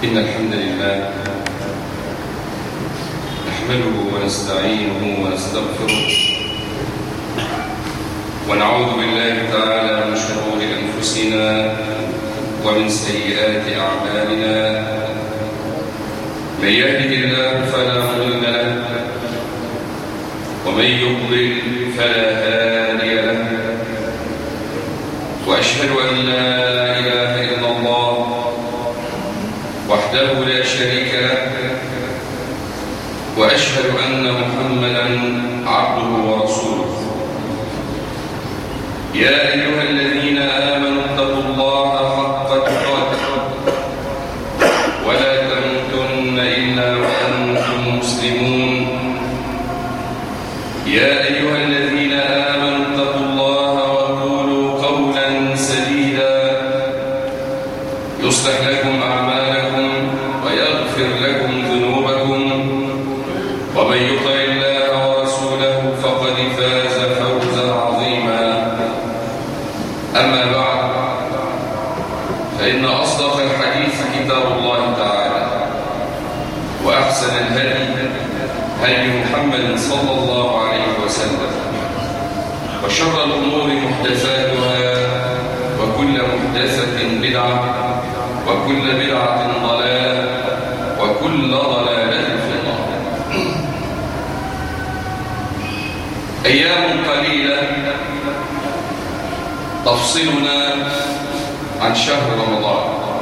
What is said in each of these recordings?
إن الحمد لله نحمده ونستعينه ونستغفره ونعوذ بالله تعالى من شرور أنفسنا ومن سيئات أعمالنا. من يهده الله فلا مضل له ومن يضلل فلا هادي له، وأشهد أن لا إله إلا الله وحده لا شريك له، وأشهد أن محمدًا عبده ورسوله. يا أيها الذين آمنوا اتقوا الله حق تقاته ولا تموتن إلا وأنتم مسلمون. يا أيها الذين آمنوا اتقوا الله وقولوا قولا سديدا يصلح لكم أعمالكم ويغفر لكم ذنوبكم، ومن يطع الله ورسوله فقد فاز فوزا عظيما. أما بعد، فإن أصدق الحديث كتاب الله تعالى، وأحسن الهدي هدي محمد صلى الله عليه وسلم، وشر الأمور محدثاتها، وكل محدثة بدعة، وكل بدعة ضلالة، وكل ضلالة في النار. أيام قليلة تفصلنا عن شهر رمضان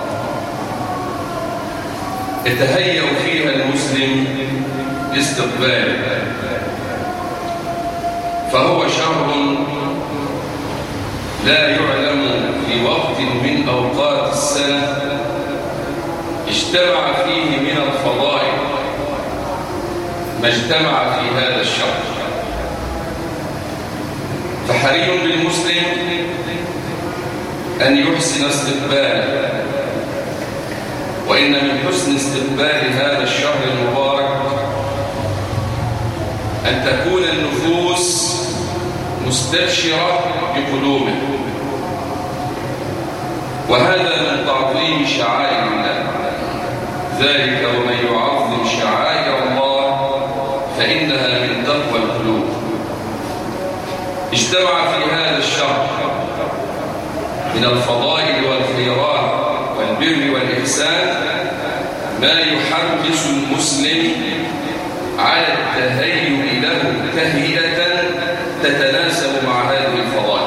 يتهيأ فيها المسلم لاستقباله، فهو شهر لا يعلم في وقت من أوقات السنة اجتمع فيه من الفضائل ما اجتمع في هذا الشهر. فحري بالمسلم أن يحسن استقباله، وإن من حسن استقبال هذا الشهر المبارك أن تكون النفوس مستبشرة بقدومه، وهذا من تعظيم شعائر الله. ذلك ومن يعظم شعائر الله فإنها من تقوى القلوب. اجتمع في هذا الشهر من الفضائل والخيرات والبر والإحسان ما يحمس المسلم على التهيؤ له تهيئة تتناسب مع هذه الفضائل.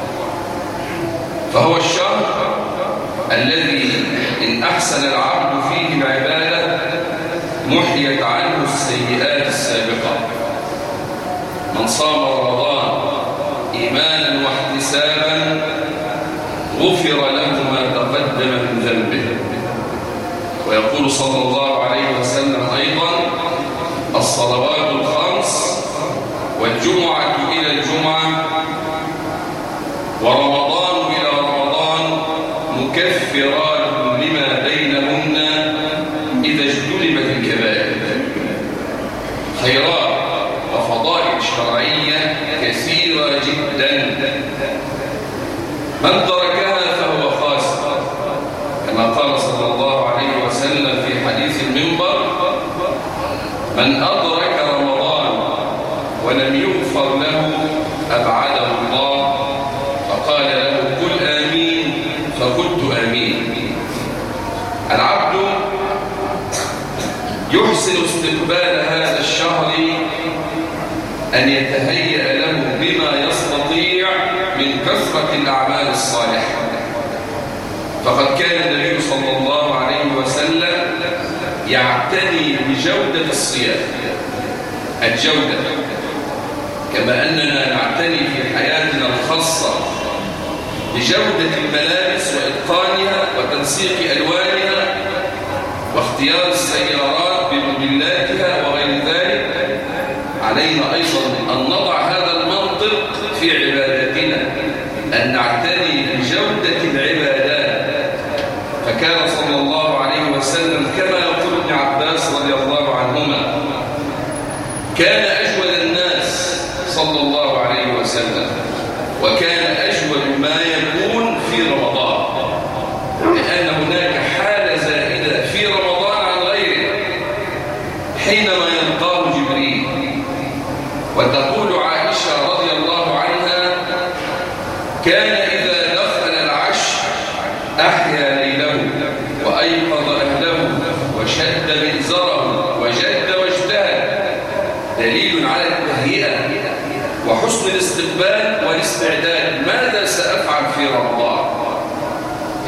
فهو الشهر الذي إن أحسن العبد فيه العبادة محيت عنه السيئات السابقة. من صام رمضان إيمانا واحتسابا غفر له ما تقدم من ذنبه. ويقول صلى الله عليه وسلم أيضا: الصلوات الخمس والجمعة إلى الجمعة ورمضان إلى رمضان مكفرات لما بينهن إذا اجتنبت الكبائر. خيرات وفضائل شرعية كثيرة جدا، من تركها فهو خاسر، كما قال صلى الله عليه وسلم في حديث المنبر: من أدرك رمضان ولم يغفر له أبعده الله. فقال له: قل آمين، فقلت آمين. العبد يحسن استقبال هذا الشهر أن يتهيأ له بما يستطيع من كثرة الأعمال الصالحة. فقد كان النبي صلى الله عليه وسلم يعتني بجودة الصيام، الجودة، كما أننا نعتني في حياتنا الخاصة بجودة الملابس وإتقانها وتنسيق ألوانها واختيار السيارات بموديلاتها وغير ذلك. علينا أيضا أن نضع هذا المنطق في عباداتنا، أن نعتني بجودة العبادات. فكان صلى الله عليه وسلم كما يقول ابن عباس رضي الله عنهما: كان أجود الناس صلى الله عليه وسلم، وكان أجود ما يكون في رمضان، لأن هناك حالة زائدة في رمضان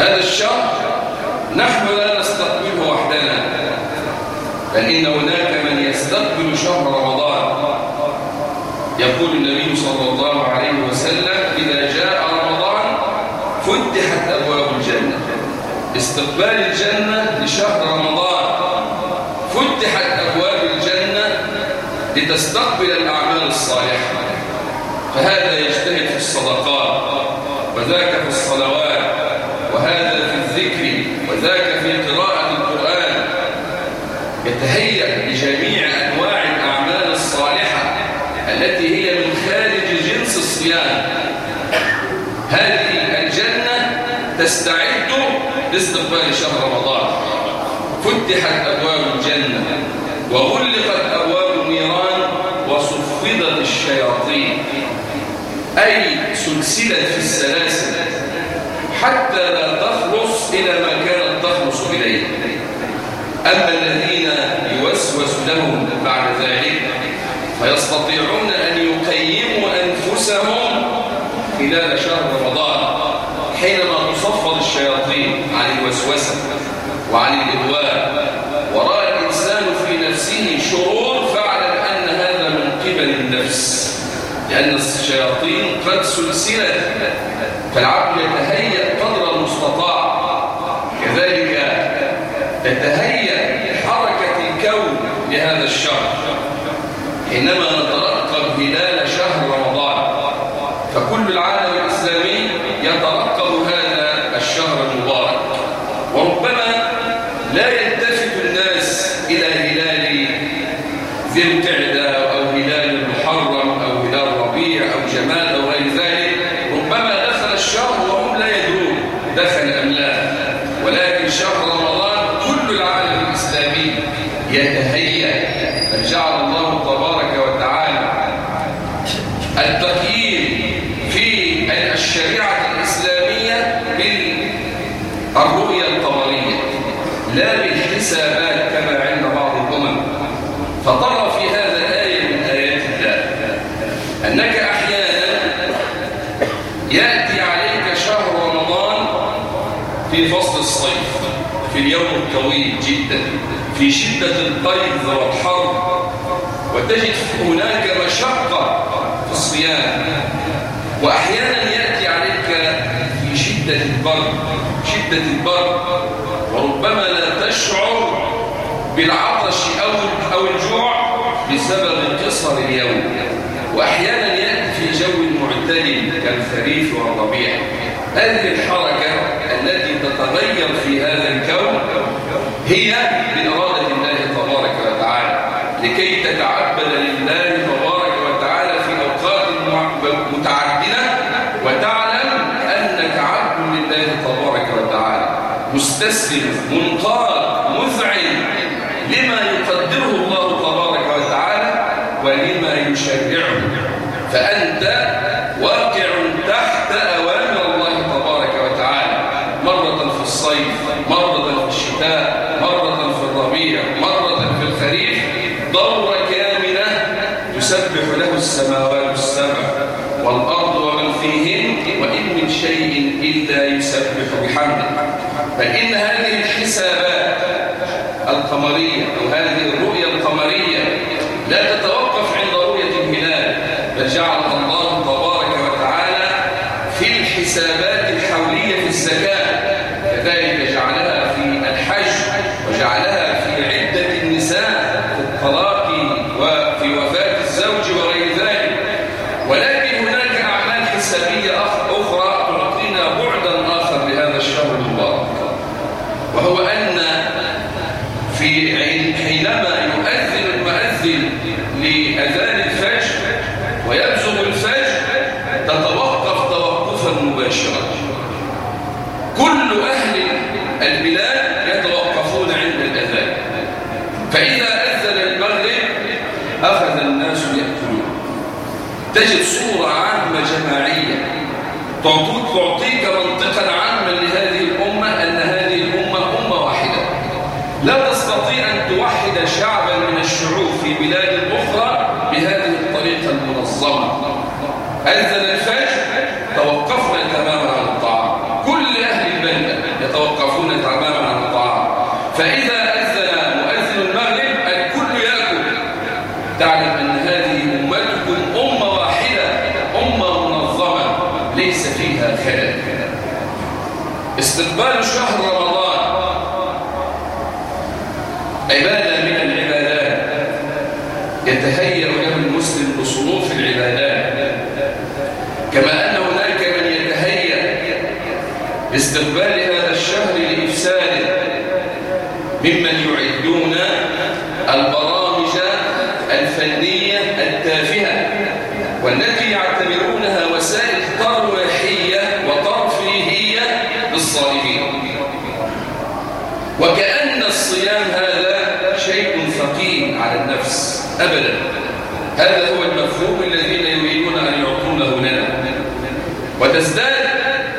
هذا الشهر نحن لا نستقبله وحدنا، بل إن هناك من يستقبل شهر رمضان. يقول النبي صلى الله عليه وسلم: إذا جاء رمضان فتحت أبواب الجنة. استقبال الجنة لشهر رمضان، فتحت أبواب الجنة لتستقبل الأعمال الصالحة. فهذا يجتهد في الصدقات، وذاك في الصلوات، وهذا في الذكر، وذاك في قراءة القرآن، يتهيأ لجميع أنواع الأعمال الصالحة التي هي من خارج جنس الصيام. هذه الجنة تستعد لاستقبال شهر رمضان. فتحت أبواب الجنة وغلقت أبواب النيران وصفدت الشياطين، أي سلسلت في السلاسل حتى لا تخلص إلى ما كانت تخلص إليه. أما الذين يوسوس لهم بعد ذلك فيستطيعون أن يقيموا أنفسهم خلال شهر رمضان حينما تصفد الشياطين عن الوسوسة وعن الإغواء، ورأى الإنسان في نفسه شرور، فاعلم أن هذا من قبل النفس، لأن الشياطين قد سلسلت، فالعبد يتهيأ قدر المستطاع. كذلك تتهيأ حركة الكون لهذا الشهر حينما نترقب هلال شهر رمضان. فكل العالم الإسلامي يترقب هذا الشهر المبارك، وربما لا يلتفت الناس إلى هلال ذي القعدة أو هلال المحرم أو هلال ربيع أو جماد أو غير ذلك. ربما دخل الشهر وهم لا يدرون دخل أم لا، ولكن شهر رمضان كل العالم الإسلامي يتهيأ. فجعل الله تبارك وتعالى التقييم في الشريعة الإسلامية بالرؤية القمرية لا بالحسابات كما عند بعض الأمم. فطرى في هذا آية من آيات الله أنك أحيانا يأتي عليك شهر رمضان في فصل الصيف، في اليوم الطويل جدا، في شدة القيظ والحر، وتجد هناك مشقة في الصيام. وأحيانا يأتي عليك في شدة البرد، وربما لا تشعر بالعطش أو الجوع بسبب قصر اليوم. وأحيانا يأتي في جو معتدل كالخريف والربيع. هذه الحركة التي تتغير في هذا الكون هي بإرادة الله تبارك وتعالى، لكي تتعبد لله تبارك وتعالى في أوقات متعددة، وتعلم أنك عبد لله تبارك وتعالى، مستسلم منقاد مذعن لما يقدره الله تبارك وتعالى ولما يشرعه. فأنت واقع تحت أوامر الله تبارك وتعالى، مرة في الصيف، مرة في الشتاء، مرة في الربيع، مرة في الخريف، دورة كاملة تسبح له السماوات السبع والأرض ومن فيهن وإن من شيء إلا يسبح بحمده. بل إن هذه الحسابات القمرية أو هذه الرؤية القمرية لا تتوقف عند رؤية الهلال، بل جعلها الله تبارك وتعالى في الحسابات الحولية في الزكاة، كذلك جعلها في الحج، وجعلها في عدة النساء في الطلاق وفي وفاة الزوج وغير ذلك. ولكن هناك أعمال حسابية أخرى تعطينا بعدا آخر لهذا الشهر المبارك، وهو أن حينما يؤذن المؤذن لأذان الفجر ويبزغ الفجر تتوقف توقفا مباشرا. كل أهل البلاد يتوقفون عند الأذان، فإذا أذن المغرب أخذ الناس يأكلون. تجد صورة عامة جماعية تعطيك منطقا عاما لهذه الأمة، أن هذه الأمة أمة واحدة لا تستطيع أن توحد شعبا من الشعوب في بلاد أخرى بهذه الطريقة المنظمة. أذن الفجر توقفنا تماما عن الطعام، كل أهل البلدة يتوقفون تماما عن الطعام. فإذا أذن مؤذن المغرب الكل يأكل. تعلم أن هذه أمتكم أمة واحدة، أمة منظمة ليس فيها خلل. استقبال شهر رمضان عبادة من العبادات يتهيأ له المسلم بصنوف العبادات، كما أن هناك من يتهيأ باستقبال هذا الشهر لإفساده ممن يعدون البرامج الفنية التافهة والتي يعتبرونها وسائل ترويحية وترفيهية للصائمين، وكأن الصيام هذا شيء ثقيل على النفس. أبدا، هذا هو المفهوم الذين يريدون أن يعطونه لنا. وتزداد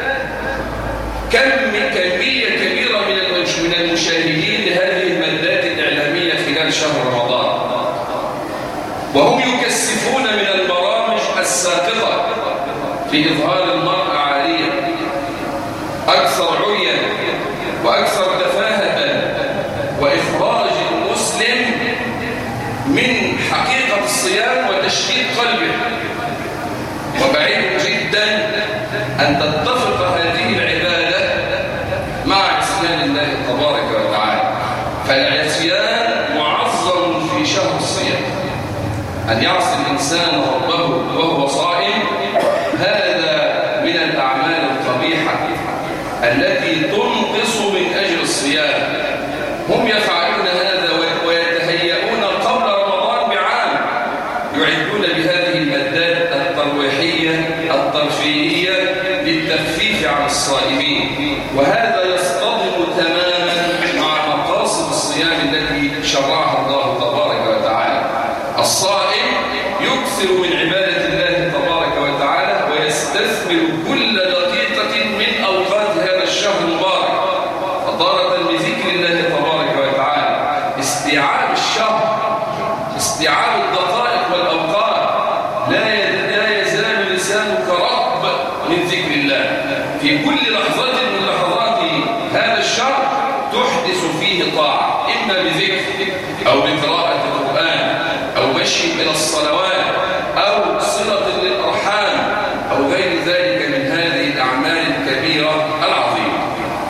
كمية كبيرة من المشاهدين لهذه المادات الإعلامية خلال شهر رمضان، وهم يكثفون من البرامج الساقطة في إظهار المرأة عارية أكثر عريا وأكثر تفاهة، وإخراج المسلم من حقيقة الصيام وتشديد قلبه. وبعيد جدا أن تتفق هذه العبادة مع عصيان الله تبارك وتعالى. فالعصيان معظم في شهر الصيام. أن يعصي الإنسان ربه وهو صائم هذا من الأعمال القبيحة التي تنقص من أجر الصيام. هم يفعلون هذا ويتهيئون قبل رمضان بعام، يعدون بهذه المادات الترويحية الترفيهية للتخفيف عن الصائمين، وهذا يصطدم تماما مع مقاصد الصيام التي شرعها الله تبارك وتعالى. الصائم يكثر من عبادة الله تبارك وتعالى ويستثمر كل دقيقة من أوقات هذا الشهر المبارك، فطارة بذكر الله تبارك وتعالى. استيعاب الشهر، استيعاب الدقائق والأوقات، لا يزال لسانك رطب من ذكر الله. في كل لحظة من لحظات هذا الشهر تحدث فيه طاعة، إما بذكر أو بقراءة القرآن أو مشي إلى الصلوات أو صلة للأرحام أو غير ذلك من هذه الأعمال الكبيرة العظيمة.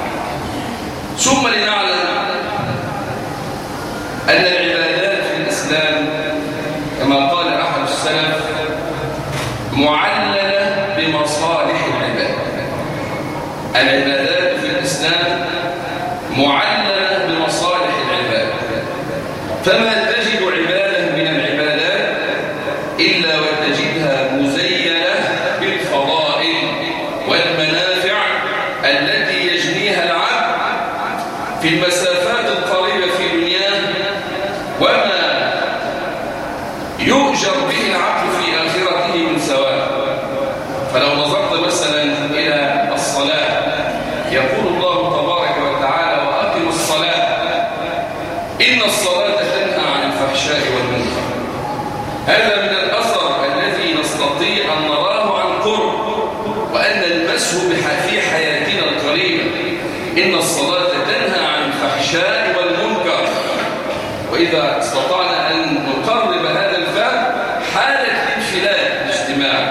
ثم لنعلم أن العبادات في الإسلام كما قال أحد السلف معللة بمصالح العباد. العبادات في الإسلام معللة بمصالح العباد، فما تجد عبادة من العبادات إلا وتجدها مزينة بالفضائل والمنافع التي يجنيها العبد في المسافات القريبة في دنياه، وما يؤجر به العبد في آخرته من ثواب. فلو نظرت مثلا إلى الصلاة، يقول الله تبارك وتعالى: وأقم الصلاة إن الصلاة تنهى عن الفحشاء والمنكر. هذا من الأثر الذي نستطيع أن نراه عن قرب وأن نلمسه في حياتنا القريبة. إن الصلاة تنهى عن الفحشاء والمنكر. وإذا استطعنا أن نقرب هذا الفهم، حالة الانفلات الاجتماعي،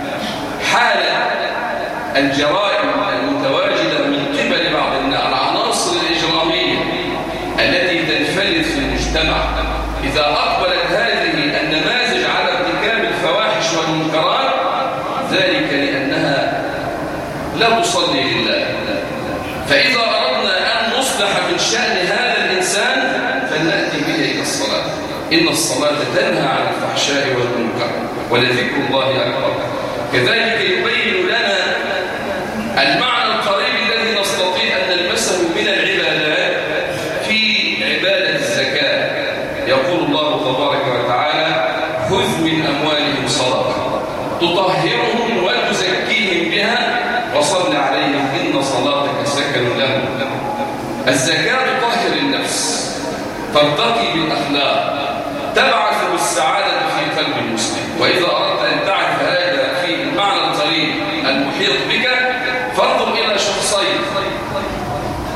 حالة الجرائم المتواجدة من قبل بعض العناصر الإجرامية التي تنفلت في المجتمع، إذا أقبلت هذه النماذج على ارتكاب الفواحش والمنكرات، ذلك لأنها لا تصلي لله. فإذا أردنا أن نصلح من شأن هذا الإنسان فلنأتي به إلى الصلاة. إن الصلاة تنهى عن الفحشاء والمنكر ولذكر الله أكبر. كذلك يبين لنا المعنى القريب الذي نستطيع أن نلمسه من العبادات في عبادة الزكاة. يقول الله تبارك وتعالى: خذ من أموالهم صدقة تطهرهم وتزكيهم بها وصل عليهم إن صلاتك سكن لهم. الزكاة تطهر النفس، ترتقي بالأخلاق، تبعث بالسعادة في قلب المسلم. وإذا أردت أن تعرف هذا في المعنى القريب المحيط بك، فانظر إلى شخصين.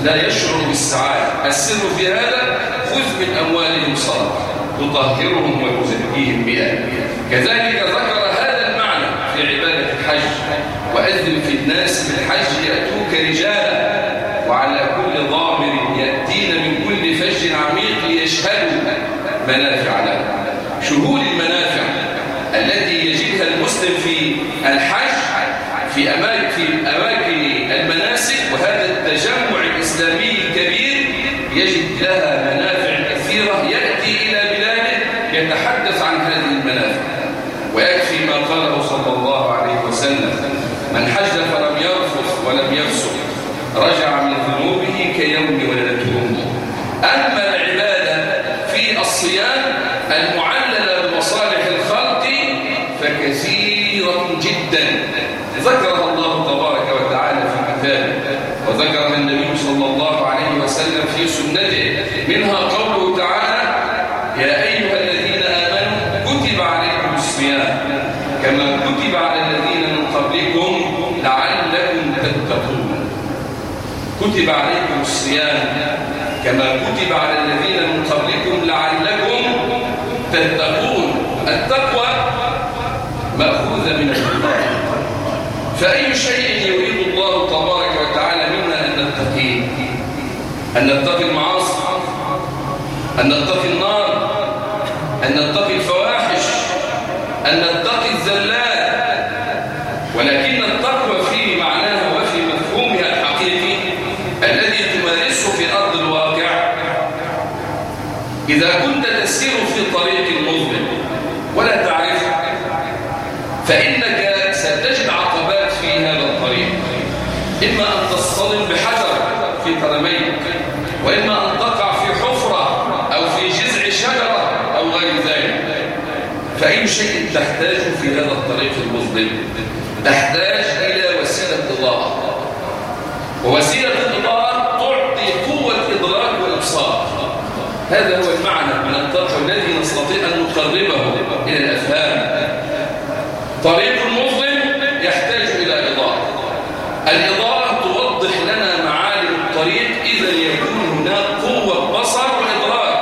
لا يشعر بالسعادة. السر في هذا خذ من أموالهم صدقة تطهرهم وتزكيهم بها. كذلك ذكر هذا المعنى في عبادة الحج: وأذن في الناس بالحج يأتوك رجالا وعلى كل ضامر يأتين من كل فج عميق ليشهدوا منافع لهم. شهود المنافع التي يجدها المسلم في الحج في أماكن المناسك، وهذا التجمع الإسلامي الكبير يجد لها منافع كثيرة. يأتي إلى بلاده يتحدث عن هذه المنافع، ويكفي ما قاله صلى الله عليه وسلم: من حج فلم يرفث ولم يفسق رجع من ذنوبه كيوم ولدته أمه. أما العبادة في الصيام المعللة بمصالح الخلق فكثيرة جدا ذكرها الله تبارك وتعالى في كتابه، وذكرها النبي صلى الله عليه وسلم في سنته. منها قوله تعالى: يا أيها الذين آمنوا كتب عليكم الصيام كما كتب على الذين من قبلكم لعلكم تتقون. كتب عليكم الصيام كما كتب على الذين من قبلكم لعلكم تتقون. التقوى مأخوذة من التقوى، فأي شيء يريد الله تبارك وتعالى منا أن نتقيه، أن نتقي المعاصي، أن نتقي النار، أن نتقي الفواحش، أن نتقي الزلات. ولكن التقوى في معناها وفي مفهومها الحقيقي الذي تمارسه في أرض الواقع. إذا كنت تسير في طريق مظلم ولا تعرفه فإنك ستجد عقبات في هذا الطريق، إما أن تصطدم بحجر في قدميك، وإما أن تقع في حفرة أو في جذع شجرة أو غير ذلك. فأي شيء تحتاج في هذا الطريق المظلم؟ تحتاج إلى وسيلة إضاءة، ووسيلة الإضاءة تعطي قوة إدراك وإبصار. هذا هو المعنى من التقوى الذي نستطيع أن نقربه إلى الأفهام. طريق مظلم يحتاج إلى إضاءة. الإضاءة توضح لنا معالم الطريق، إذا يكون هناك قوة بصر وإدراك.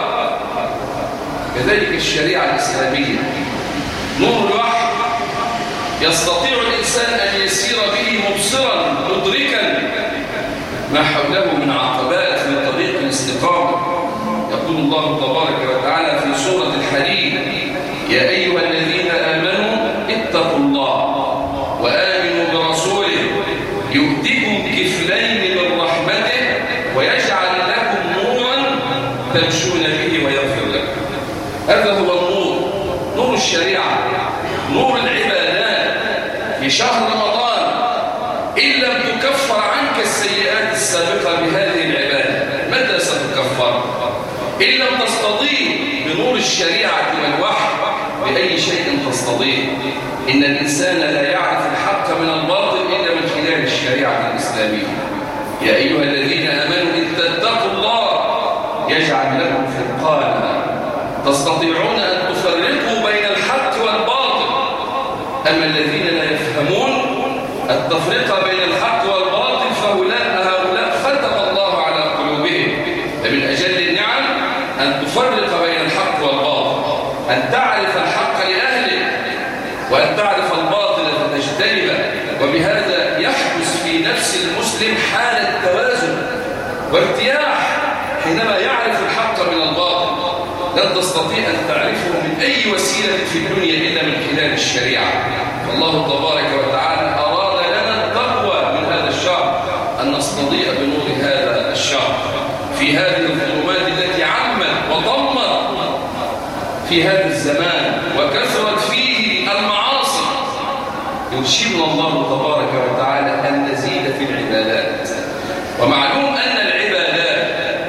كذلك الشريعة الإسلامية نور الوحي يستطيع الإنسان أن يسير به مبصرا مدركا ما حوله من عقبات في طريق الاستقامة. يقول الله تبارك وتعالى في سورة الحديد: يا أيها الذين آمنوا اتقوا الله وآمنوا برسوله يؤتكم كفلين من رحمته ويجعل لكم نورا تمشون به ويغفر لكم. هذا هو النور، نور الشريعة، نور العبادات. في شهر رمضان إن لم تكفر عنك السيئات السابقة بهذه العبادة متى ستكفر؟ إن لم تستضيء بنور الشريعة والوحي بأي شيء تستضيء. إن الإنسان لا يعرف الحق من الباطل إلا من خلال الشريعة الإسلامية. يا أيها الذين آمنوا إن تتقوا الله يجعل لكم فرقانا تستطيعون أن تفرقوا بين الحق والباطل. أما الذين لا يفهمون التفرقة بين الحق والباطل فهؤلاء ختم الله على قلوبهم. فمن أجل النعم أن تفرق بين الحق والباطل، أن تعرف الحق لأهله وأن تعرف الباطل فتجتنبه. وبهذا يحدث في نفس المسلم حالة توازن وارتياح حينما يعرف الحق من الباطل. لن تستطيع أن تعرفه من أي وسيلة في الدنيا إلا من خلال الشريعة. فالله تبارك وتعالى أراد لنا التقوى من هذا الشهر، أن نستضيء بنور هذا الشهر في هذه الظلمات التي عمت وضمت في هذا الزمان وكثرت فيه المعاصي. يرشدنا الله تبارك وتعالى أن نزيد في العبادات. ومعلوم أن العبادات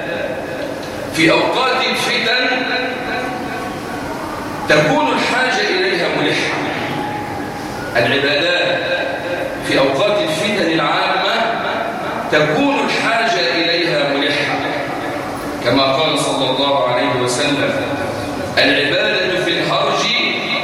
في أوقات الفتن تكون الحاجة إليها ملحة. العبادات في أوقات الفتن العامة تكون الحاجة إليها ملحة، كما قال صلى الله عليه وسلم: العبادة في الهرج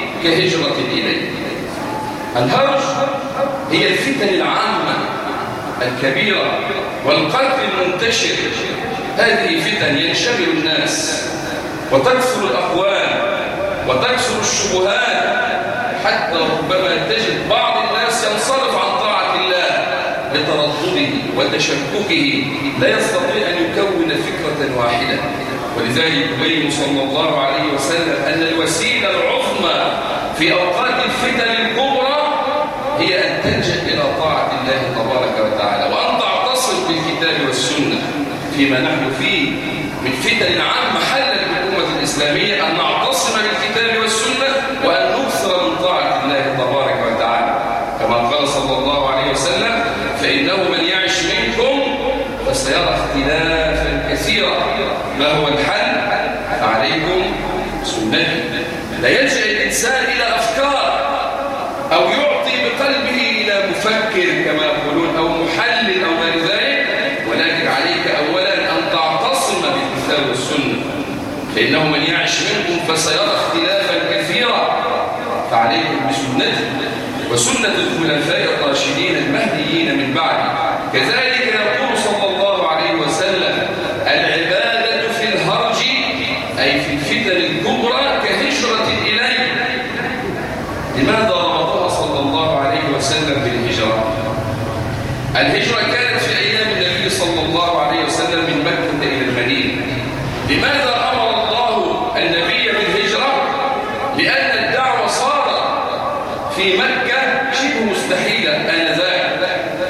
كهجرة إليه. الهرج هي الفتن العامة الكبيرة والقتل المنتشر. هذه فتن ينشغل الناس وتكثر الأقوال وتكثر الشبهات، حتى ربما تجد بعض الناس ينصرف عن طاعة الله لتردده وتشككه، لا يستطيع أن يكون فكرة واحدة. ولذلك يبين صلى الله عليه وسلم أن الوسيلة العظمى في أوقات الفتن الكبرى هي أن تلجأ إلى طاعة الله تبارك وتعالى، وأن تعتصم بالكتاب والسنة فيما نحن فيه من فتن عامة حلت بالأمة الإسلامية، أن نعتصم بالكتاب والسنة وأن نكثر من طاعة الله تبارك وتعالى، كما قال صلى الله عليه وسلم: فإنه من يعش منكم فسيرى اختلافا كثيرا، ما هو الحل؟ فعليكم سنتي. لا يلجأ الإنسان إلى أفكار أو يعطي بقلبه إلى مفكر كما يقولون أو محلل أو غير ذلك، ولكن عليك أولا أن تعتصم بالكتاب والسنة، فإنه من يعش منكم فسيرى اختلافا كثيرا، فعليكم بسنتي وسنة الخلفاء الراشدين المهديين من بعد. كذلك يقول صلى الله عليه وسلم: العبادة في الهرج أي في الفتن الكبرى كهجرة إليه. لماذا ربطها صلى الله عليه وسلم بالهجرة؟ الهجرة كانت في أيام النبي صلى الله عليه وسلم من مكة إلى المدينة. لماذا أمر الله النبي بالهجرة؟ لأن الدعوة صارت في مكة شبه مستحيلة آنذاك،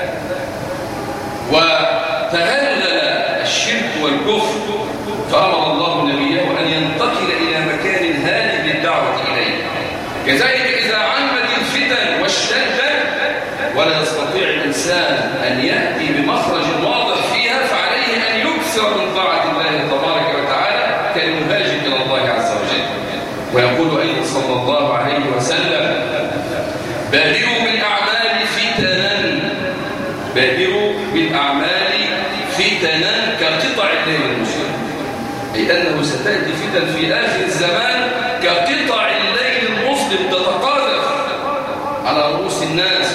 وتهلل الشرك والكفر، فأمر الله نبيه أن ينتقل إلى مكان هادئ للدعوة إليه. كذلك إذا عمت الفتن واشتدت ولا يستطيع الإنسان أن يأتي بمخرج واضح فيها، فعليه أن يكثر من طاعة الله تبارك وتعالى كالمهاجر إلى الله عز وجل. ويقول أيضا صلى الله عليه وسلم: بادروا بالأعمال فتنا، بادروا بالأعمال فتنا كقطع الليل المظلم، أي أنه ستأتي فتن في آخر الزمان كقطع الليل المظلم تتقاذف على رؤوس الناس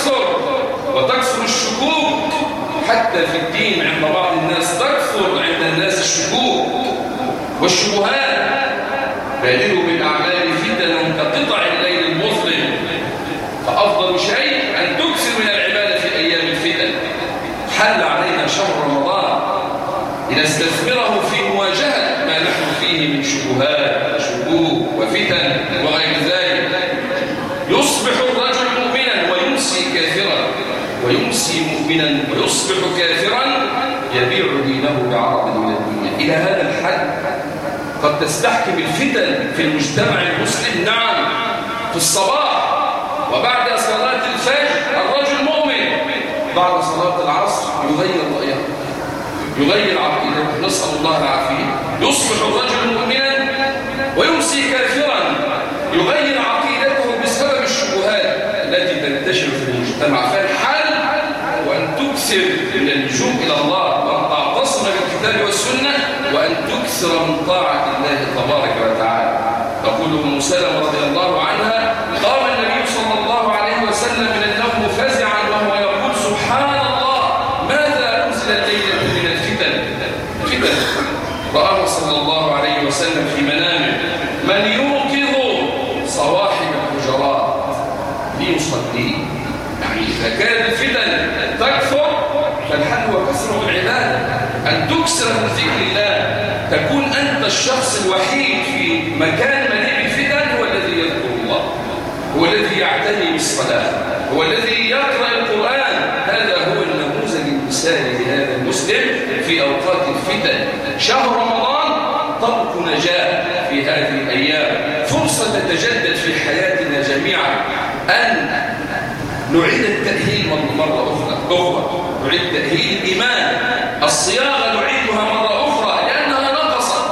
وتكثر الشكوك حتى في الدين. عند بعض الناس تكثر عند الناس الشكوك والشبهات. بادروا بالأعمال فتنا كقطع الليل المظلم، فأفضل شيء أن تكثر من العبادة في أيام الفتن. حل علينا شهر رمضان لنستثمره في مواجهة ما نحن فيه من شبهات وشكوك وفتن وغير ذلك. يصبح الرجل مؤمنا ويمسي كافرا، ويمسي مؤمنا ويصبح كافرا، يبيع دينه بعرض من الدنيا. إلى هذا الحد قد تستحكم الفتن في المجتمع المسلم. نعم، في الصباح وبعد صلاة الفجر الرجل مؤمن، بعد صلاة العصر يغير رأيه، يغير عقيدته، نسأل الله العافية. يصبح الرجل مؤمنا ويمسي كافرا، يغير عقيدته بسبب الشبهات التي تنتشر في المجتمع. فالحل هو أن تكثر من اللجوء إلى الله، وأن تعتصم بالكتاب والسنة، وأن تكثر من طاعة الله تبارك وتعالى. تقول أم سلمة رضي الله عنها: قام النبي صلى الله عليه وسلم من النوم فزعا وهو يقول: سبحان الله، ماذا أنزل الليلة من الفتن؟ رآه صلى الله عليه وسلم في منامه من يوقظ صواحب الحجرات ليصلي. يعني إذا كانت الفتن تكثر فالحل هو كثرة العبادة، أن تكثر من ذكر الله، تكون أنت الشخص الوحيد في مكان مليء بالفتن هو الذي يذكر الله، هو الذي يعتني بالصلاة، هو الذي يقرأ القرآن. هذا هو النموذج المثالي لهذا المسلم في أوقات الفتن. شهر رمضان طرق نجاة في هذه الأيام، فرصة تتجدد في حياتنا جميعا، أن نعيد التأهيل مرة أخرى، نعيد تأهيل الإيمان، الصياغة نعيدها مرة أخرى، لأنها نقصت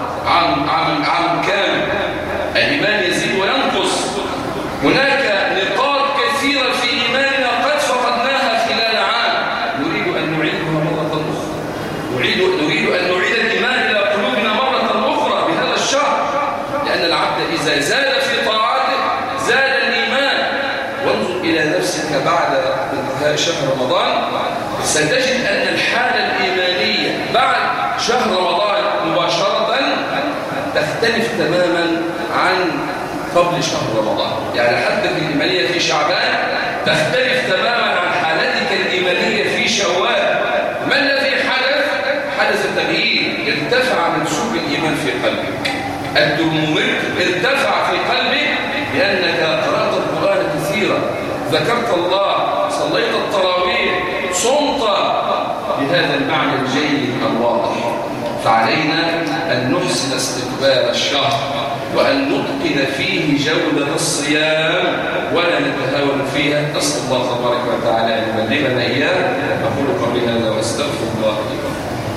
عام كامل. الإيمان يزيد وينقص. هناك نقاط كثيرة في إيماننا قد فقدناها خلال عام، نريد أن نعيدها مرة أخرى، نريد أن نعيد الإيمان إلى قلوبنا مرة أخرى بهذا الشهر، لأن العبد إذا زاد في طاعته زاد الإيمان. وانظر إلى نفسك بعد انتهاء شهر رمضان، ستجد أن الحالة الإيمانية بعد شهر رمضان مباشرة تختلف تماما عن قبل شهر رمضان. يعني حالتك الإيمانية في شعبان تختلف تماما عن حالتك الإيمانية في شوال. ما الذي حدث؟ حدث التغيير، ارتفع منسوب الإيمان في قلبك، الترمومتر ارتفع في قلبك لأنك قرأت القرآن كثيرا، ذكرت الله، صليت التراويح، صمت، بهذا المعنى الجيد الواضح. فعلينا أن نحسن استقبال الشهر وأن نتقن فيه جودة الصيام ولا نتهاون فيها. نسأل الله تبارك وتعالى أن يبلغنا إياه. أقول قولي هذا وأستغفر الله لي ولكم.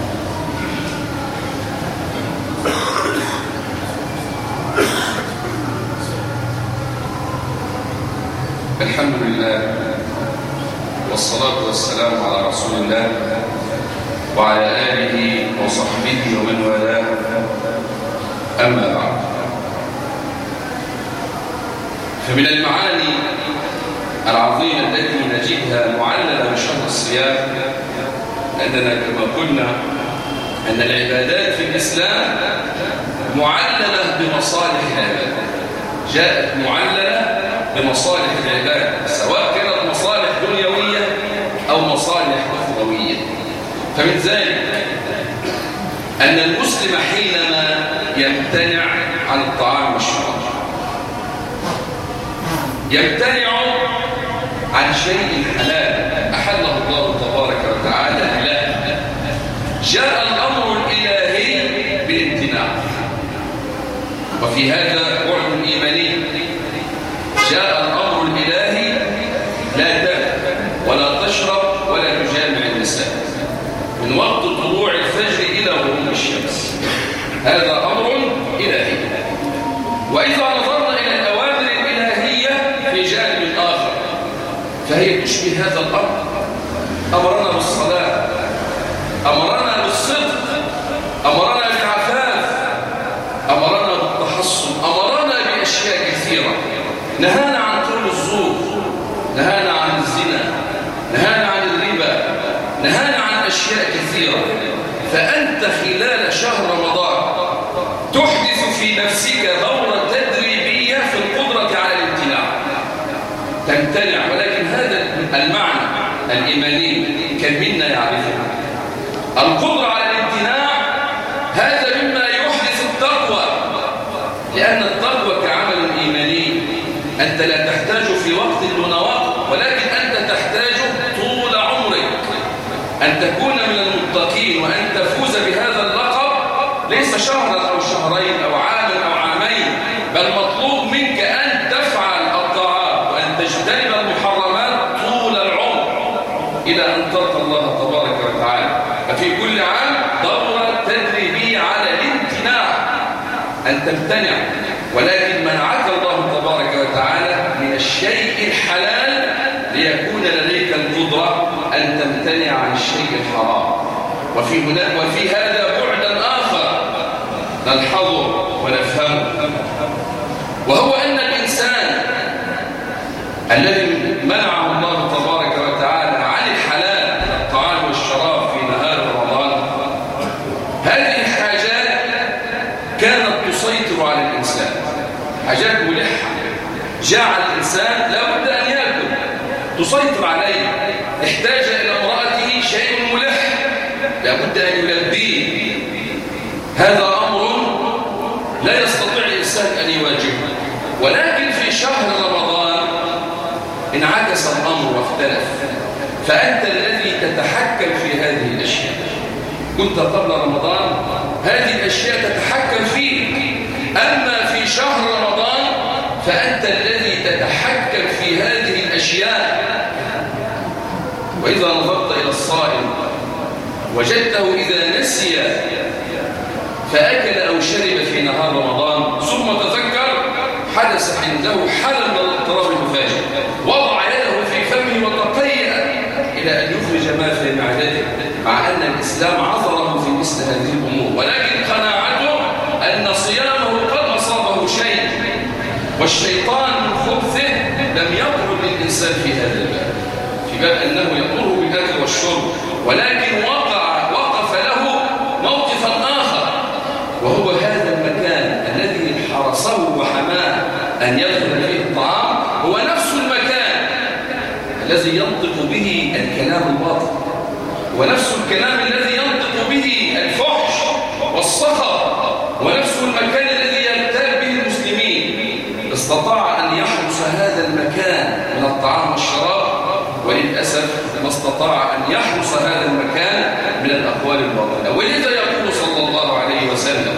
الحمد لله والصلاة والسلام على رسول الله وعلى آله وصحبه ومن والاه، أما بعد. فمن المعاني العظيمة التي نجدها معللة بشهر الصيام أننا كما قلنا أن العبادات في الإسلام معللة بمصالح العباد، جاءت معللة بمصالح العباد، سواء كانت مصالح دنيوية أو مصالح أخروية. فمن ذلك أن المسلم حينما يمتنع عن الطعام والشراب، يمتنع عن شيء حلال أحله الله تبارك وتعالى له، جاء الأمر الإلهي بالامتناع. وفي هذا بعد إيماني، جاء الأمر الإلهي لا تأكل ولا تشرب ولا تجامع النساء من وقت طلوع الفجر إلى غروب الشمس. هذا أمر إلهي. وإذا نظرنا إلى الأوامر الإلهية في جانب آخر فهي تشبه هذا الأمر. أمرنا بالصلاة، أمرنا بالصدق، أمرنا بالعفاف، أمرنا بالتحصن، أمرنا بأشياء كثيرة. نهانا عن قول الزور، نهانا عن الزنا، نهانا عن الربا، نهانا عن أشياء كثيرة. فأنت خلال شهر رمضان تحدث في نفسك دورة تدريبية في القدرة على الامتناع. تمتنع، ولكن هذا المعنى الإيماني كم منا يعرفه؟ القدرة على الامتناع هذا مما يحدث التقوى، لأن التقوى كعمل إيماني أنت لا تحتاج في وقت دون وقت، ولكن أنت تحتاج طول عمرك أن تكون من المتقين وأن تفوز بهذا اللقب، ليس شهرا أو شهرين أو عاما أو عامين، بل مطلوب منك أن تفعل الطاعات وأن تجتنب المحرمات طول العمر إلى أن تلقى الله تبارك وتعالى. ففي كل عام دورة تدريبية على الامتناع، أن تمتنع، ولكن منعك الله تبارك وتعالى من الشيء الحلال ليكون لديك القدرة أن تمتنع عن الشيء الحرام. وفي هذا بعدا آخر نلحظه ونفهمه، وهو أن الإنسان الذي منعه الله تبارك وتعالى عن الحلال الطعام والشراب في نهار رمضان، هذه الحاجات كانت تسيطر على الإنسان، حاجات ملحة جعل الإنسان لابد أن يأكل، تسيطر عليه. احتاج إلى امرأته شيء ملح لابد أن يلبيه. هذا أمر لا يستطيع الإنسان أن يواجهه. ولكن في شهر رمضان انعكس الأمر واختلف، فأنت الذي تتحكم في هذه الأشياء. كنت قبل رمضان هذه الأشياء تتحكم فيك، أما في شهر رمضان فأنت الذي تتحكم في هذه الأشياء. وإذا نظرت إلى الصائم وجدته إذا نسي فأكل أو شرب في نهار رمضان ثم تذكر، حدث عنده حالة من الاضطراب المفاجئ، وضع يده في فمه وتقيأ إلى أن يخرج ما في معدته، مع أن الإسلام عذره في مثل هذه الأمور، ولكن قناعته أن صيامه قد أصابه شيء، والشيطان من خبثه لم يقرب للإنسان في هذا الباب، في باب أنه يأمره بالأكل والشرب ولكن وقف له موقفا آخر، وهو هذا المكان الذي حرسه وحماه أن يدخل فيه الطعام هو نفس المكان الذي ينطق به الكلام الباطل، ونفس الكلام الذي ينطق به الفحش والسخط، ونفس المكان الذي يغتاب به المسلمين. استطاع أن يحرس هذا المكان من الطعام والشراب، وللأسف ما استطاع أن يحرس هذا المكان من الأقوال الباطلة. ولذا يقول صلى الله عليه وسلم: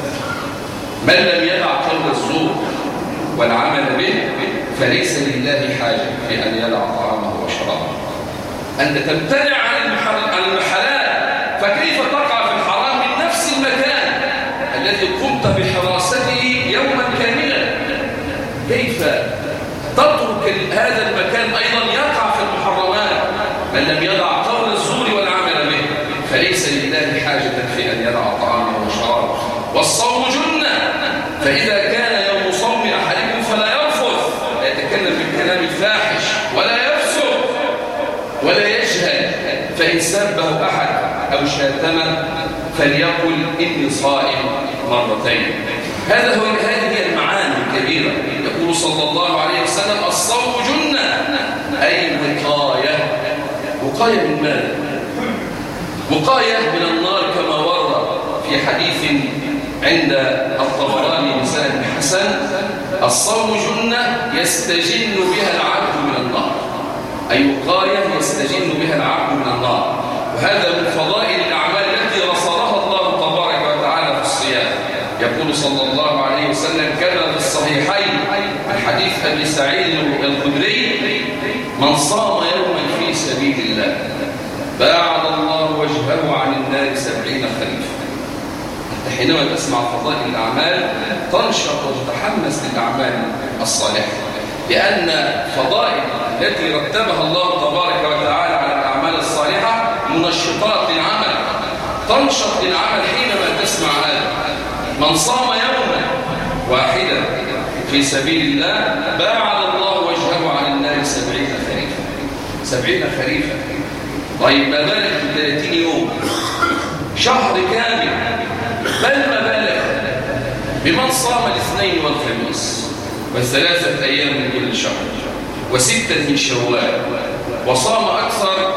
من لم يدع قول الزور والعمل به فليس لله حاجة في أن يدع طعامه وشرابه. أنت تمتنع عن المحلال، فكيف تقع في الحرام من نفس المكان الذي قمت بحراسته يوما كاملا؟ كيف تترك هذا المكان أيضا يقع في المحرمات؟ من لم يدع قول الزور والعمل به فليس لله حاجة في أن يدع طعامه وشرابه. والصوم جنة، فإذا كان يوم صوم أحدكم فلا يرفث، لا يتكلم بالكلام الفاحش ولا يفسق ولا يجهل، فإن سبه أحد أو شاتمه فليقل إني صائم مرتين. هذه هي المعاني الكبيرة. يقول صلى الله عليه وسلم: الصوم جنة، أي وقاية. وقاية من ماذا؟ وقاية من النار، كما ورد في حديث عند الطبراني بسند حسن: الصوم جنة يستجن بها العبد من النار، أي وقاية يستجن بها العبد من النار. وهذا من فضائل الأعمال التي رصدها الله تبارك وتعالى في الصيام. يقول صلى الله عليه وسلم كما في الصحيحين من حديث أبي سعيد الخدري: من صام يوما في سبيل الله باعد الله وجهه عن النار 70 خريفا. أنت حينما تسمع فضائل الأعمال تنشط وتتحمس للأعمال الصالحة، لأن فضائل التي رتبها الله تبارك وتعالى على الأعمال الصالحة منشطات للعمل، تنشط للعمل حينما تسمع هذا: من صام يوما واحدا في سبيل الله باعد الله وجهه عن النار 70 خريفا. 70 خريفا، طيب ما بالك ب 30 يوم، شهر كامل، بل ما بالك بمن صام الاثنين والخميس والثلاثة أيام من كل شهر وستة من شوال، وصام أكثر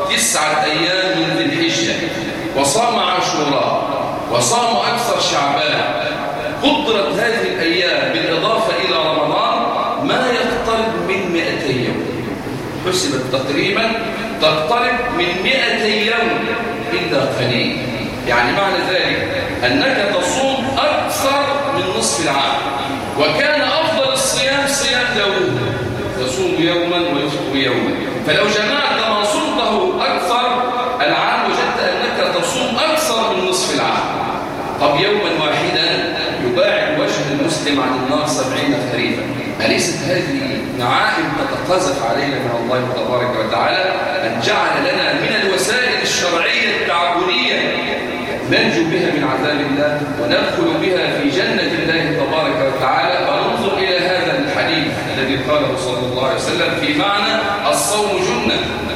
9 أيام من ذي الحجة، وصام عاشوراء، وصام أكثر شعبان. قدرت هذه الأيام بالإضافة إلى رمضان ما يقترب من 200 يوم، حسبت تقريبا تقترب من 200 يوم إلا قليل. يعني معنى ذلك أنك تصوم أكثر من نصف العام، وكان أفضل الصيام صيام داوود، تصوم يوما ويفطر يوما. فلو جمعت ما صمته أكثر العام وجدت أنك تصوم أكثر من نصف العام. طب يوما واحدا يباعد وجه المسلم عن النار 70 خريفا. أليست هذه نعائم تتقذف علينا من الله تبارك وتعالى أن جعل لنا من الوسائل الشرعية التعبدية ننجو بها من عذاب الله وندخل بها في جنة الله تبارك وتعالى؟ وننظر إلى هذا الحديث الذي قاله صلى الله عليه وسلم في معنى الصوم جنة،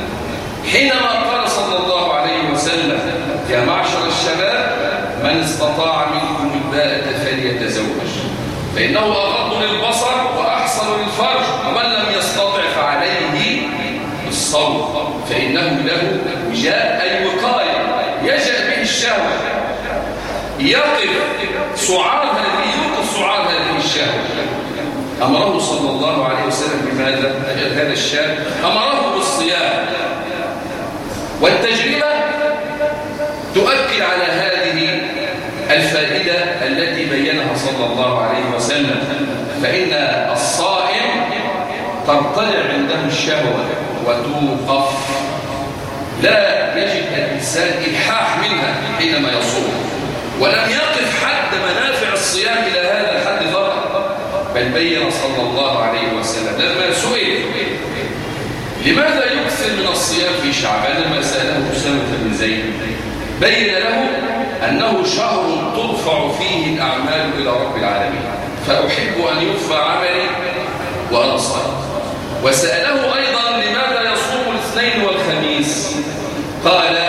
حينما قال صلى الله عليه وسلم: يا معشر الشباب من استطاع منكم الباءة فليتزوج فإنه أغض للبصر وأحسن للفرج، ومن لم يستطع فعليه بالصوم فإنه له وجاء، أي وقاية يجأ به الشهوة، يوقف سعار هذه الشهوة. أمره صلى الله عليه وسلم بماذا؟ هذا الشاب أمره بالصيام، والتجربة تؤكد على هذه الفائدة التي بينها صلى الله عليه وسلم. فإن الصائم ترتدع عنده الشهوة وتوقف، لا يجد الإنسان إلحاح منها حينما يصوم. ولم يقف حد منافع الصيام إلى هذا الحد فقط، بل بين صلى الله عليه وسلم لما سئل لماذا يكثر من الصيام في شعبان لما سأله أسامة بن زيد، بين له أنه شهر ترفع فيه الأعمال إلى رب العالمين، فأحب أن يرفع عملي وأنا صائم. وسأله أيضا لماذا يصوم الاثنين والخميس، قال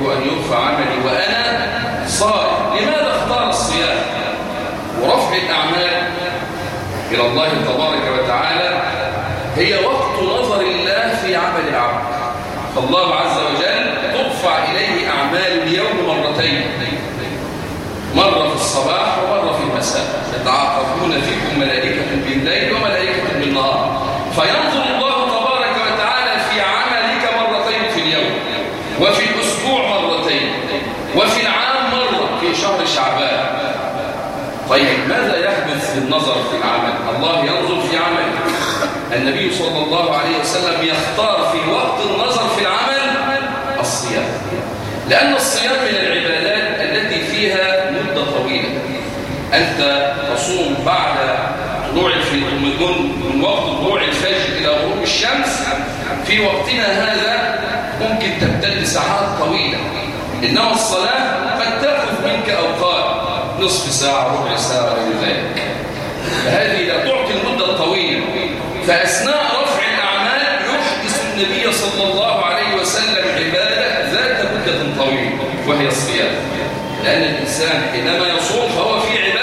أن يرفع عملي وأنا صائم. لماذا اختار الصيام ورفع الأعمال إلى الله تبارك وتعالى؟ هي وقت نظر الله في عمل العبد، فالله عز وجل ترفع إليه أعمال اليوم مرتين، مرة في الصباح ومرة في المساء، يتعاقبون فيكم ملائكة بالليل وملائكة بالنهار، فينظر الله تبارك وتعالى في عملك مرتين في اليوم، وفي الأسبوع مرتين، وفي العام مرة في شهر شعبان. طيب ماذا يحدث في النظر في العمل؟ الله ينظر في عملك. النبي صلى الله عليه وسلم يختار في وقت النظر في العمل الصيام، لأن الصيام من العبادات التي فيها مدة طويلة. أنت تصوم بعد طلوع من وقت طلوع الفجر إلى غروب الشمس، في وقتنا هذا ممكن تمتد ساعات طويلة، إنما الصلاة قد تأخذ منك أوقات، نصف ساعة، ربع ساعة، غير ذلك. فهذه لا تعطي المدة الطويلة. فأثناء رفع الأعمال يحدث النبي صلى الله عليه وسلم عبادة ذات مدة طويلة وهي الصيام، لأن الإنسان حينما يصوم فهو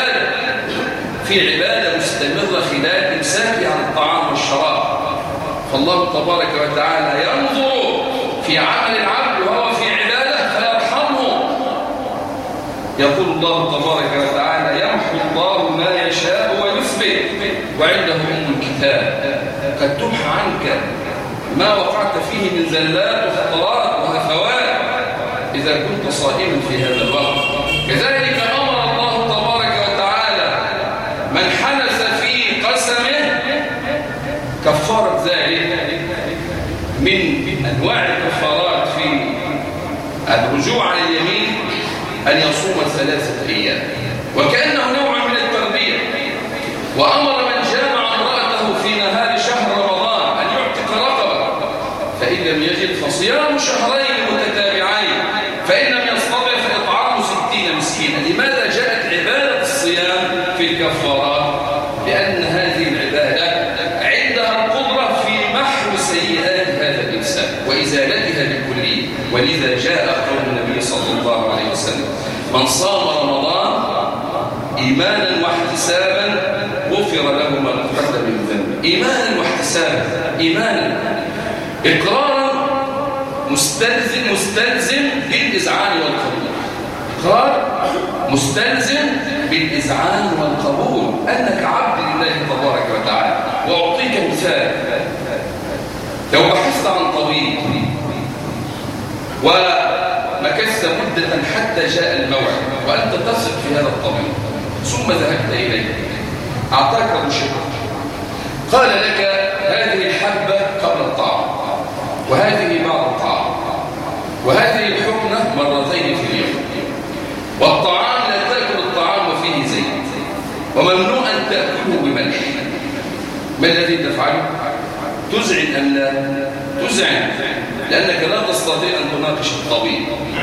في عبادة مستمرة خلال إمساكه عن الطعام والشراب. فالله تبارك وتعالى ينظر في عمل العبد وهو في عبادة فيرحمه. يقول الله تبارك وتعالى: يمحو الله ما يشاء ويثبت وعنده أم الكتاب. قد تمحى عنك ما وقعت فيه من زلات وخطرات وهفوات إذا كنت صائما في هذا الوقت. كذلك أمر الله تبارك وتعالى من حنث في قسمه كفارة ذلك من أنواع الكفارات في الرجوع عن اليمين أن يصوم 3 أيام، وكأنه نوع من التربية. وأمر من جامع امرأته في نهار شهر رمضان أن يعتق رقبة، فإن لم يجد فصيام شهرين متتابعين، فإن لم يستطع فإطعام 60 مسكينا. لماذا جاءت عبادة الصيام في الكفارات؟ لأن هذه العبادة عندها القدرة في محو سيئات هذا الإنسان وإزالتها بالكلية. ولذا جاء قول النبي صلى الله عليه وسلم: من صام رمضان إيمانا واحتسابا غفر له ما تقدم من ذنبه. إيمانا واحتسابا، إيمانا إقرارا مستلزم بالإذعان والقبول. إقرار مستلزم بالإذعان والقبول أنك عبد لله تبارك وتعالى. وأعطيك مثال: لو بحثت عن طبيب ومكثت مدة حتى جاء الموعد وأنت تثق في هذا الطبيب، ثم ذهبت إليه، أعطاك روشتة، قال لك: هذه الحبة قبل الطعام، وهذه بعد الطعام، وهذه الحقنة مرتين في اليوم، والطعام لا تأكل الطعام وفيه زيت، وممنوع أن تأكله بملح. ما الذي تفعله؟ تزعن أم لا؟ تزعن، لأنك لا تستطيع أن تناقش الطبيب،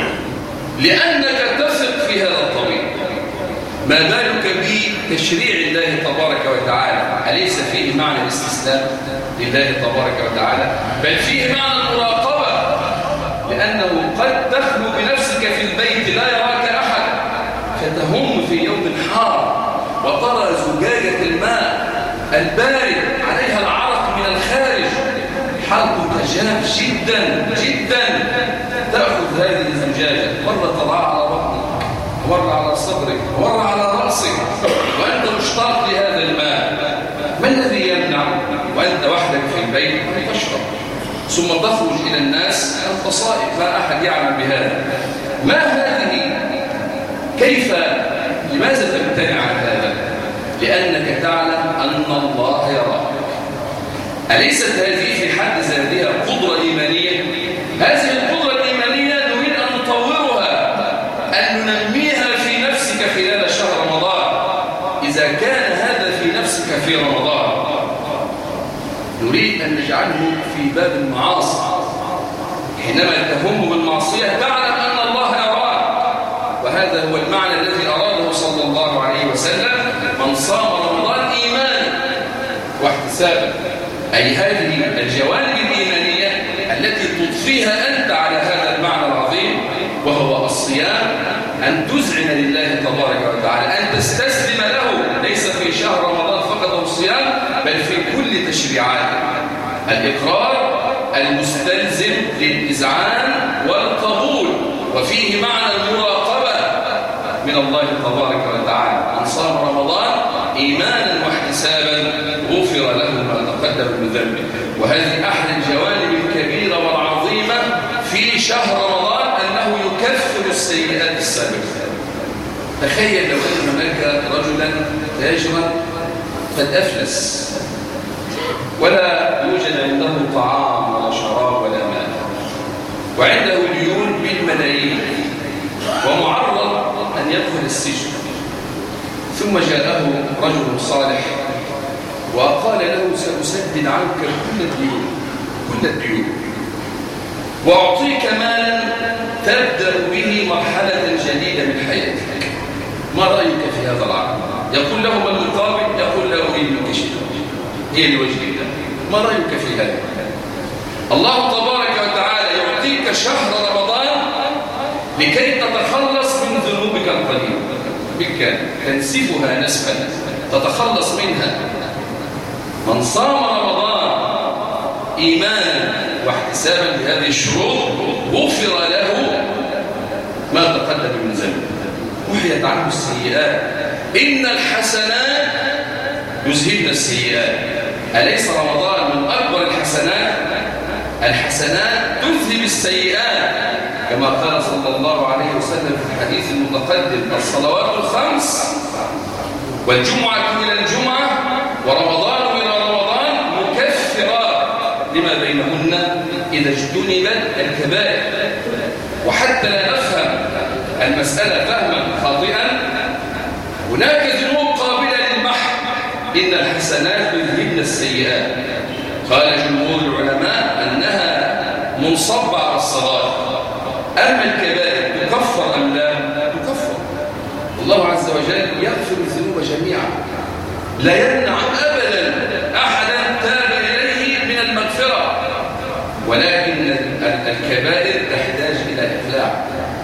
لأنك تثق في هذا الطبيب. ما بالك بتشريع الله تبارك وتعالى؟ أليس فيه معنى الاستسلام لله تبارك وتعالى؟ بل فيه معنى المراقبة، لأنه قد تخلو بنفسك في البيت لا يراك أحد، فتهم في يوم حار وترى زجاجة الماء البارد عليها العرق من الخارج، حلقك جاف جدا جدا، تأخذ هذه الزجاجة مرة تضعها على بطنك، مرة على صدرك، مرة على رأسك، وأنت مشتاق لهذا الماء. ما الذي يمنع وأنت وحدك في البيت أن تشرب، ثم تخرج إلى الناس أنت صائم؟ ما أحد يعمل بهذا. ما هذه؟ كيف؟ لماذا تمتنع عن هذا؟ لأنك تعلم أن الله يراك. أليست هذه في حد ذاتها قدرة إيمانية؟ هذه القدرة الإيمانية نريد أن نطورها، أن ننميها في نفسك خلال شهر رمضان. إذا كان هذا في نفسك في رمضان، نريد أن نجعله في باب المعاصي. حينما تهم بالمعصية تعلم أن الله يراك، وهذا هو المعنى الذي أراده صلى الله عليه وسلم: من صام رمضان إيمانا واحتسابا. أي هذه الجوانب الإيمانية التي تضفيها أنت على هذا المعنى العظيم، وهو تستسلم له، ليس في شهر رمضان فقط أو الصيام، بل في كل تشريعاته. الإقرار المستلزم للإذعان والقبول، وفيه معنى المراقبة من الله تبارك وتعالى. من صام رمضان إيمانا واحتسابا غفر له ما تقدم من ذنبه. وهذه أحد الجوانب الكبيرة والعظيمة في شهر رمضان، أنه يكفر السيئات السابقة. تخيل لو أن هناك رجلا تاجرا قد أفلس ولا يوجد عنده طعام ولا شراب ولا ماء، وعنده ديون بالملايين، ومعرض أن يدخل السجن، ثم جاءه رجل صالح وقال له: سأسدد عنك كل الديون وأعطيك مالا تبدأ به مرحلة جديدة من حياتك. ما رأيك في هذا العرض؟ يقول له: ما المقابل؟ يقول له: أريد منك شيء، هي الوجه الله. ما رأيك في هذا؟ الله تبارك وتعالى يعطيك شهر رمضان لكي تتخلص من ذنوبك القديمة بالكامل، تنسفها نسفا تتخلص منها. من صام رمضان إيمانا واحتسابا بهذه الشروط غفر له ما تقدم من ذنبه، محيت عنه السيئات. إن الحسنات يذهبن السيئات. أليس رمضان من أكبر الحسنات؟ الحسنات تذهب السيئات، كما قال صلى الله عليه وسلم في الحديث المتقدم: الصلوات الخمس والجمعة إلى الجمعة ورمضان إلى رمضان مكفرات لما بينهن إذا اجتنبت الكبائر. وحتى لا نفهم المسألة فهما خاطئا، هناك ذنوب قابلة للمحو. إن الحسنات يذهبن السيئات. قال جمهور العلماء أنها منصبة على الصلاة. أما الكبائر تكفر أم لا؟ تكفر. الله عز وجل يغفر الذنوب جميعا، لا يمنع أبدا أحدا تاب إليه من المغفرة، ولكن الكبائر تحتاج إلى إقلاع.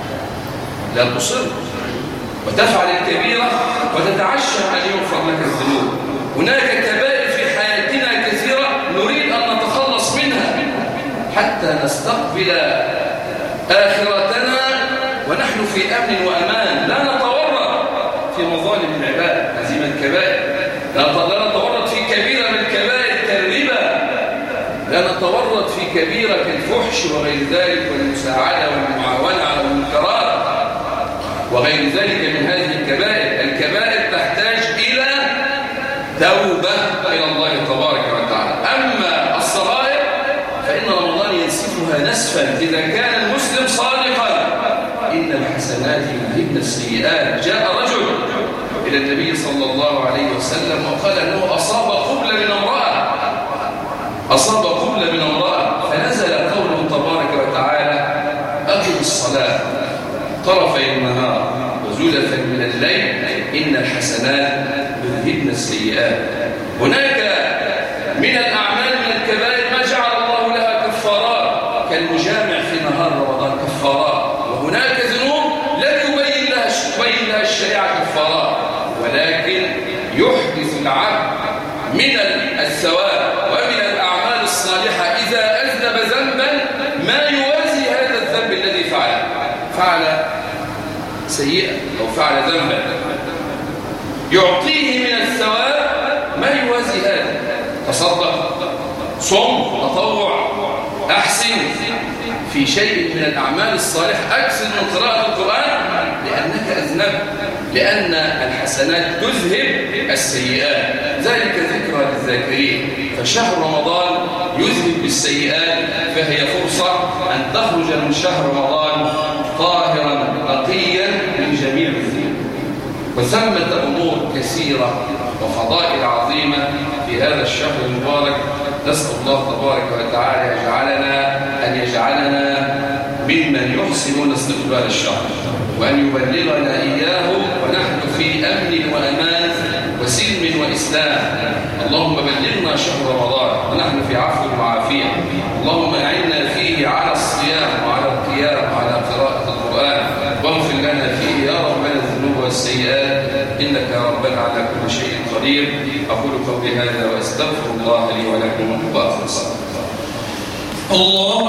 لا تصر وتفعل الكبيرة وتتعشم أن يغفر لك الذنوب. هناك كبائر في حياتنا كثيرة نريد أن نتخلص منها حتى نستقبل آخرتنا ونحن في أمن وأمان، لا نتورط في مظالم العباد. هذه من الكبائر. لا نتورط في كبيرة من الكبائر كالربا، لا نتورط في كبيرة كالفحش وغير ذلك، والمساعدة والمعاونة على المنكرات وغير ذلك من هذه الكبائر. الكبائر تحتاج إلى توبة إلى الله تبارك وتعالى. أما الصغائر فإن رمضان ينسفها نسفا إذا كان المسلم صادقا. إن الحسنات يذهبن السيئات. جاء رجل إلى النبي صلى الله عليه وسلم وقال أنه أصاب قبلة من امرأة، فنزل قوله تبارك وتعالى: أقم الصلاة طرفي النهار وزلفا من الليل إن الحسنات يذهبن السيئات. هناك من الأعمال من الكبائر ما جعل الله لها كفارات، كالمجامع في نهار رمضان كفارات، وهناك ذنوب لا تبين لها الشريعة كفارات، ولكن يحدث العبد من الثواب ومن الأعمال الصالحة إذا أذنب ذنبا ما يوازي هذا الذنب الذي فعل سيئة أو فعل ذنبا، يعطيه من الثواب ما يوازي هذا. تصدق، صم، تطوع، أحسن في شيء من الأعمال الصالحة، أكثر من قراءة القرآن لأنك أذنبت، لأن الحسنات تذهب السيئات. ذلك ذكرى للذاكرين. فشهر رمضان يذهب بالسيئات، فهي فرصة أن تخرج من شهر رمضان طاهرا نقيا من جميع الذنوب. وثمة أمور كثيرة وفضائل عظيمة في هذا الشهر المبارك. نسأل الله تبارك وتعالى أن يجعلنا ممن يحسنون استقبال الشهر، وأن يبلغنا إياه ونحن في أمن وأمان وسلم وإسلام. اللهم بلغنا شهر رمضان ونحن في عفو وعافية. اللهم أعنا فيه على الصيام وعلى القيام وعلى قراءة القرآن، واغفر لنا فيه يا ربنا الذنوب والسيئات إنك على كل شيء قدير. أقول قولي هذا وأستغفر الله لي ولكم وأخلص. الله